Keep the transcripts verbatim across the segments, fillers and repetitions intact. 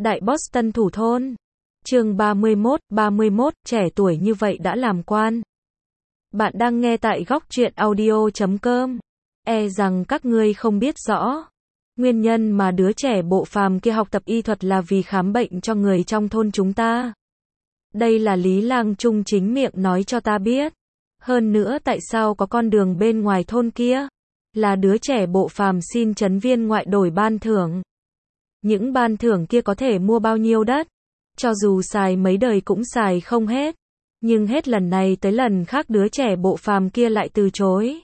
Đại Boston thủ thôn. Chương ba mươi mốt, ba mươi mốt, trẻ tuổi như vậy đã làm quan. Bạn đang nghe tại góc truyện audio chấm com. E rằng các ngươi không biết rõ. Nguyên nhân mà đứa trẻ bộ phàm kia học tập y thuật là vì khám bệnh cho người trong thôn chúng ta. Đây là Lý Lang Trung chính miệng nói cho ta biết. Hơn nữa tại sao có con đường bên ngoài thôn kia? Là đứa trẻ bộ phàm xin trấn viên ngoại đổi ban thưởng. Những ban thưởng kia có thể mua bao nhiêu đất? Cho dù xài mấy đời cũng xài không hết. Nhưng hết lần này tới lần khác đứa trẻ bộ phàm kia lại từ chối.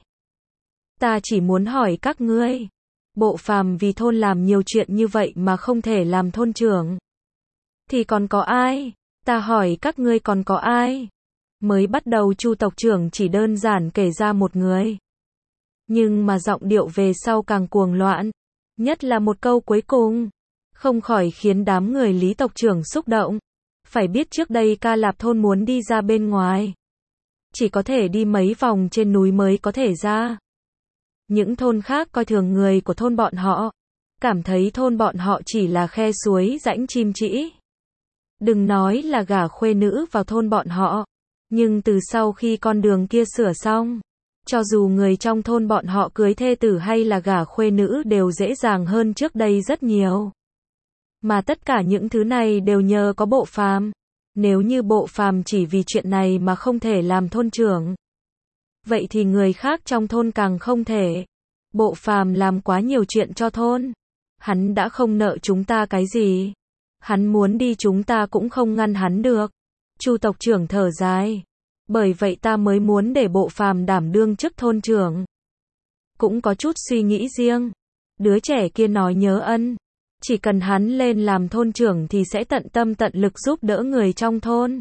Ta chỉ muốn hỏi các ngươi. Bộ phàm vì thôn làm nhiều chuyện như vậy mà không thể làm thôn trưởng. Thì còn có ai? Ta hỏi các ngươi còn có ai? Mới bắt đầu Chu tộc trưởng chỉ đơn giản kể ra một người. Nhưng mà giọng điệu về sau càng cuồng loạn. Nhất là một câu cuối cùng. Không khỏi khiến đám người Lý tộc trưởng xúc động. Phải biết trước đây Ca Lạp thôn muốn đi ra bên ngoài. Chỉ có thể đi mấy vòng trên núi mới có thể ra. Những thôn khác coi thường người của thôn bọn họ. Cảm thấy thôn bọn họ chỉ là khe suối rãnh chim trĩ. Đừng nói là gả khuê nữ vào thôn bọn họ. Nhưng từ sau khi con đường kia sửa xong, cho dù người trong thôn bọn họ cưới thê tử hay là gả khuê nữ đều dễ dàng hơn trước đây rất nhiều. Mà tất cả những thứ này đều nhờ có bộ phàm. Nếu như bộ phàm chỉ vì chuyện này mà không thể làm thôn trưởng, vậy thì người khác trong thôn càng không thể. Bộ phàm làm quá nhiều chuyện cho thôn. Hắn đã không nợ chúng ta cái gì. Hắn muốn đi chúng ta cũng không ngăn hắn được. Chu tộc trưởng thở dài. Bởi vậy ta mới muốn để bộ phàm đảm đương chức thôn trưởng. Cũng có chút suy nghĩ riêng. Đứa trẻ kia nói nhớ ân. Chỉ cần hắn lên làm thôn trưởng thì sẽ tận tâm tận lực giúp đỡ người trong thôn.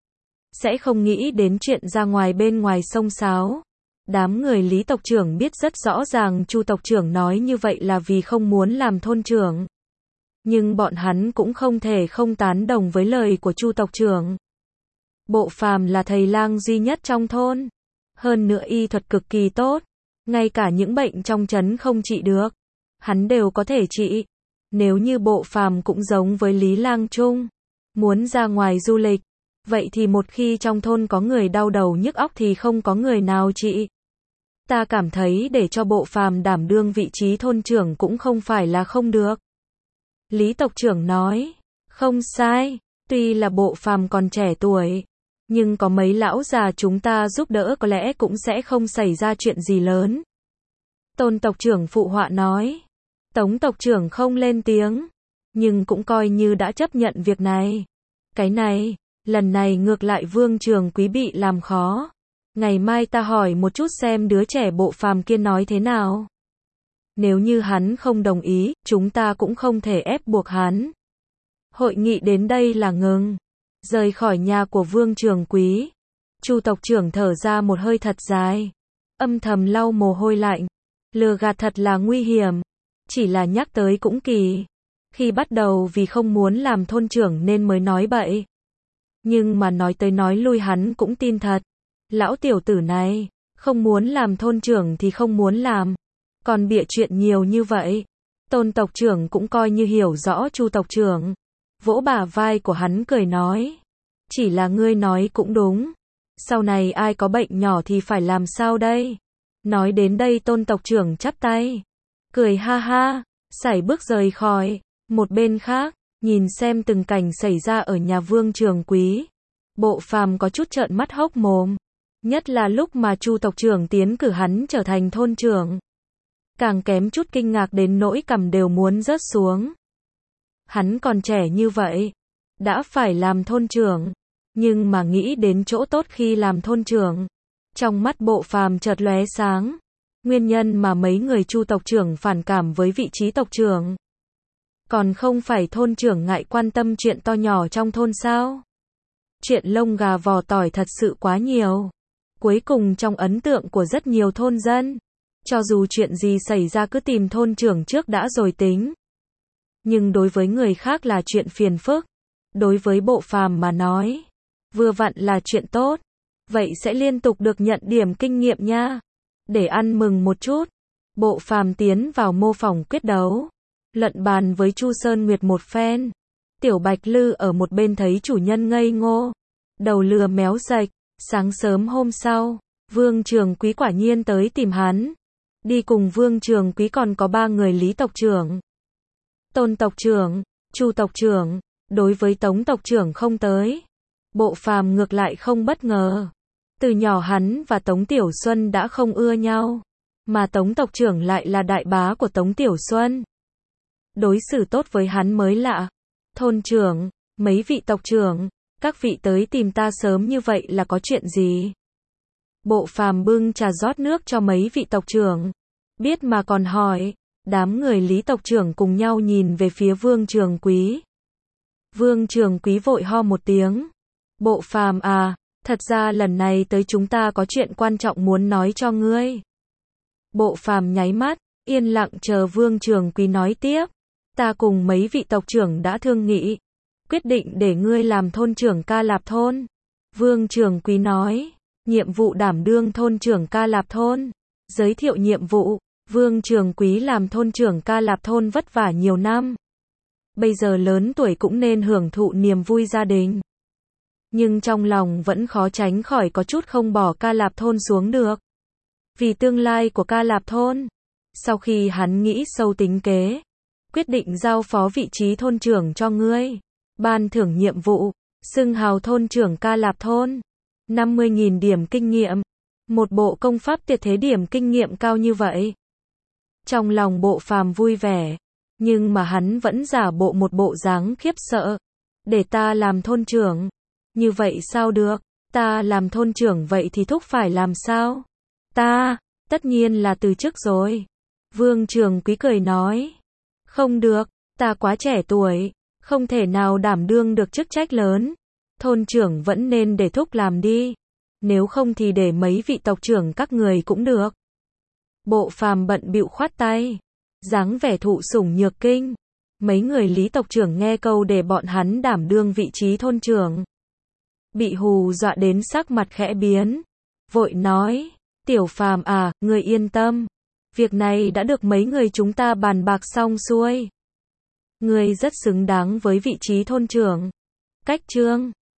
Sẽ không nghĩ đến chuyện ra ngoài bên ngoài xông xáo. Đám người Lý tộc trưởng biết rất rõ ràng Chu tộc trưởng nói như vậy là vì không muốn làm thôn trưởng. Nhưng bọn hắn cũng không thể không tán đồng với lời của Chu tộc trưởng. Bộ phàm là thầy lang duy nhất trong thôn. Hơn nữa y thuật cực kỳ tốt. Ngay cả những bệnh trong trấn không trị được, hắn đều có thể trị. Nếu như bộ phàm cũng giống với Lý Lang Trung, muốn ra ngoài du lịch, vậy thì một khi trong thôn có người đau đầu nhức óc thì không có người nào trị. Ta cảm thấy để cho bộ phàm đảm đương vị trí thôn trưởng cũng không phải là không được. Lý tộc trưởng nói, không sai, tuy là bộ phàm còn trẻ tuổi, nhưng có mấy lão già chúng ta giúp đỡ có lẽ cũng sẽ không xảy ra chuyện gì lớn. Tôn tộc trưởng phụ họa nói. Tống tộc trưởng không lên tiếng, nhưng cũng coi như đã chấp nhận việc này. Cái này, lần này ngược lại Vương Trường Quý bị làm khó. Ngày mai ta hỏi một chút xem đứa trẻ bộ phàm kia nói thế nào. Nếu như hắn không đồng ý, chúng ta cũng không thể ép buộc hắn. Hội nghị đến đây là ngừng. Rời khỏi nhà của Vương Trường Quý, Chu tộc trưởng thở ra một hơi thật dài, âm thầm lau mồ hôi lạnh. Lừa gạt thật là nguy hiểm. Chỉ là nhắc tới cũng kỳ. Khi bắt đầu vì không muốn làm thôn trưởng nên mới nói bậy. Nhưng mà nói tới nói lui hắn cũng tin thật. Lão tiểu tử này, không muốn làm thôn trưởng thì không muốn làm. Còn bịa chuyện nhiều như vậy. Tôn tộc trưởng cũng coi như hiểu rõ Chu tộc trưởng. Vỗ bả vai của hắn cười nói. Chỉ là ngươi nói cũng đúng. Sau này ai có bệnh nhỏ thì phải làm sao đây? Nói đến đây tôn tộc trưởng chắp tay. Cười ha ha, sải bước rời khỏi. Một bên khác, nhìn xem từng cảnh xảy ra ở nhà Vương Trường Quý. Bộ phàm có chút trợn mắt hốc mồm. Nhất là lúc mà Chu tộc trưởng tiến cử hắn trở thành thôn trưởng. Càng kém chút kinh ngạc đến nỗi cằm đều muốn rớt xuống. Hắn còn trẻ như vậy, đã phải làm thôn trưởng. Nhưng mà nghĩ đến chỗ tốt khi làm thôn trưởng. Trong mắt bộ phàm chợt lóe sáng. Nguyên nhân mà mấy người Chu tộc trưởng phản cảm với vị trí tộc trưởng. Còn không phải thôn trưởng ngại quan tâm chuyện to nhỏ trong thôn sao? Chuyện lông gà vò tỏi thật sự quá nhiều. Cuối cùng trong ấn tượng của rất nhiều thôn dân, cho dù chuyện gì xảy ra cứ tìm thôn trưởng trước đã rồi tính. Nhưng đối với người khác là chuyện phiền phức. Đối với bộ phàm mà nói, vừa vặn là chuyện tốt. Vậy sẽ liên tục được nhận điểm kinh nghiệm nha. Để ăn mừng một chút, bộ phàm tiến vào mô phỏng quyết đấu. Luận bàn với Chu Sơn Nguyệt một phen. Tiểu Bạch Lư ở một bên thấy chủ nhân ngây ngô, đầu lừa méo sạch. Sáng sớm hôm sau, Vương Trường Quý quả nhiên tới tìm hắn. Đi cùng Vương Trường Quý còn có ba người Lý tộc trưởng, Tôn tộc trưởng, Chu tộc trưởng. Đối với Tống tộc trưởng không tới, Bộ Phàm ngược lại không bất ngờ. Từ nhỏ hắn và Tống Tiểu Xuân đã không ưa nhau, mà Tống tộc trưởng lại là đại bá của Tống Tiểu Xuân. Đối xử tốt với hắn mới lạ. Thôn trưởng, mấy vị tộc trưởng, các vị tới tìm ta sớm như vậy là có chuyện gì? Bộ Phàm bưng trà rót nước cho mấy vị tộc trưởng. Biết mà còn hỏi. Đám người Lý tộc trưởng cùng nhau nhìn về phía Vương Trường Quý. Vương Trường Quý vội ho một tiếng. Bộ Phàm à, thật ra lần này tới chúng ta có chuyện quan trọng muốn nói cho ngươi. Bộ Phàm nháy mắt, yên lặng chờ Vương Trường Quý nói tiếp. Ta cùng mấy vị tộc trưởng đã thương nghị, quyết định để ngươi làm thôn trưởng Ca Lạp thôn. Vương Trường Quý nói, nhiệm vụ đảm đương thôn trưởng Ca Lạp thôn. Giới thiệu nhiệm vụ, Vương Trường Quý làm thôn trưởng Ca Lạp thôn vất vả nhiều năm. Bây giờ lớn tuổi cũng nên hưởng thụ niềm vui gia đình. Nhưng trong lòng vẫn khó tránh khỏi có chút không bỏ Ca Lạp thôn xuống được. Vì tương lai của Ca Lạp thôn, sau khi hắn nghĩ sâu tính kế, quyết định giao phó vị trí thôn trưởng cho ngươi. Ban thưởng nhiệm vụ, xưng hào thôn trưởng Ca Lạp thôn. năm mươi nghìn điểm kinh nghiệm. Một bộ công pháp tuyệt thế điểm kinh nghiệm cao như vậy. Trong lòng Bộ Phàm vui vẻ, nhưng mà hắn vẫn giả bộ một bộ dáng khiếp sợ. Để ta làm thôn trưởng. Như vậy sao được? Ta làm thôn trưởng vậy thì thúc phải làm sao? Ta, tất nhiên là từ chức rồi. Vương Trường Quý cười nói. Không được, ta quá trẻ tuổi, không thể nào đảm đương được chức trách lớn. Thôn trưởng vẫn nên để thúc làm đi. Nếu không thì để mấy vị tộc trưởng các người cũng được. Bộ Phàm bận bịu khoát tay, dáng vẻ thụ sủng nhược kinh. Mấy người Lý tộc trưởng nghe câu để bọn hắn đảm đương vị trí thôn trưởng, bị hù dọa đến sắc mặt khẽ biến, vội nói, Tiểu Phàm à, người yên tâm. Việc này đã được mấy người chúng ta bàn bạc xong xuôi. Ngươi rất xứng đáng với vị trí thôn trưởng. Cách chương